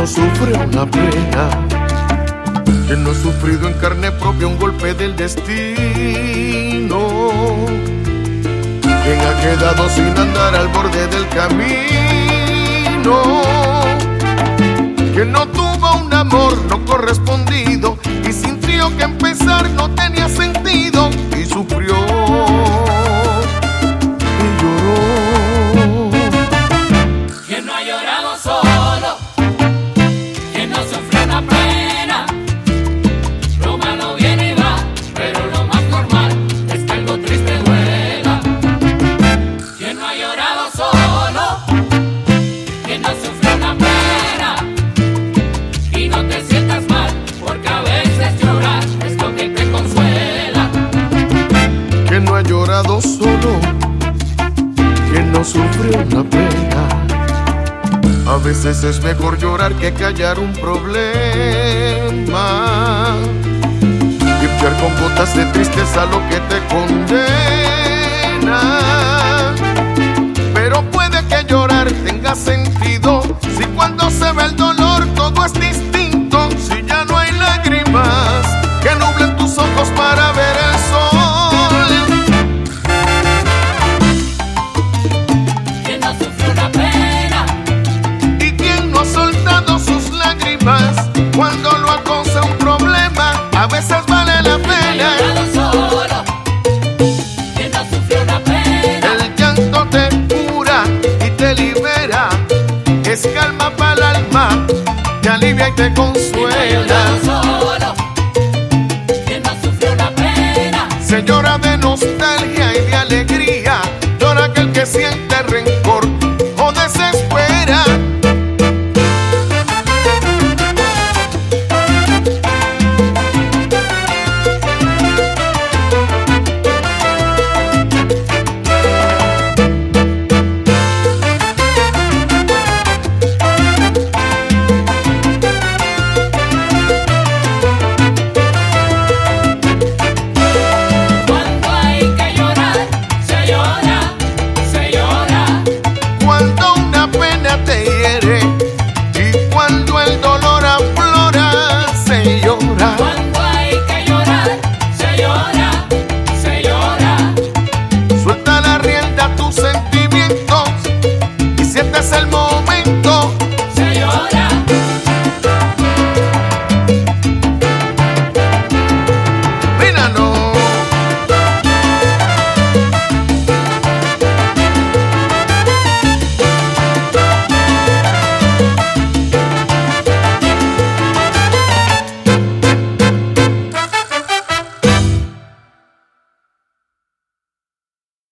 no sufre una pena, que no ha sufrido en carne propia un golpe del destino, quien ha quedado sin andar al borde del camino, que no tuvo un amor no correspondido y sintió que empezar no tenía sentido y sufrió y lloró. Quien no ha llorado solo, quien no sufre una pena, lo malo viene y va, pero lo más normal es que algo triste duela. Quien no ha llorado solo, quien no sufre una pena, y no te sientas mal, porque a veces llorar es lo que te consuela. Quien no ha llorado solo, quien no sufre una pena, a veces es mejor llorar que callar un problema, limpiar con gotas de tristeza lo que te condena. Pero puede que llorar tenga sentido si cuando se ve el dolor todo es distinto, si ya no hay lágrimas que nublen tus ojos para ver el sol. Quien no sufre una pena, Y quien no ha soltado sus lágrimas cuando lo acosa un problema, a veces vale la pena. llorado solo, quien no sufre una pena, El llanto te cura y te libera, es calma para el alma, te alivia y te consuela. llorado solo, quien no sufre una pena, Se llora de nostalgia y de alegría, llora aquel que siente rencor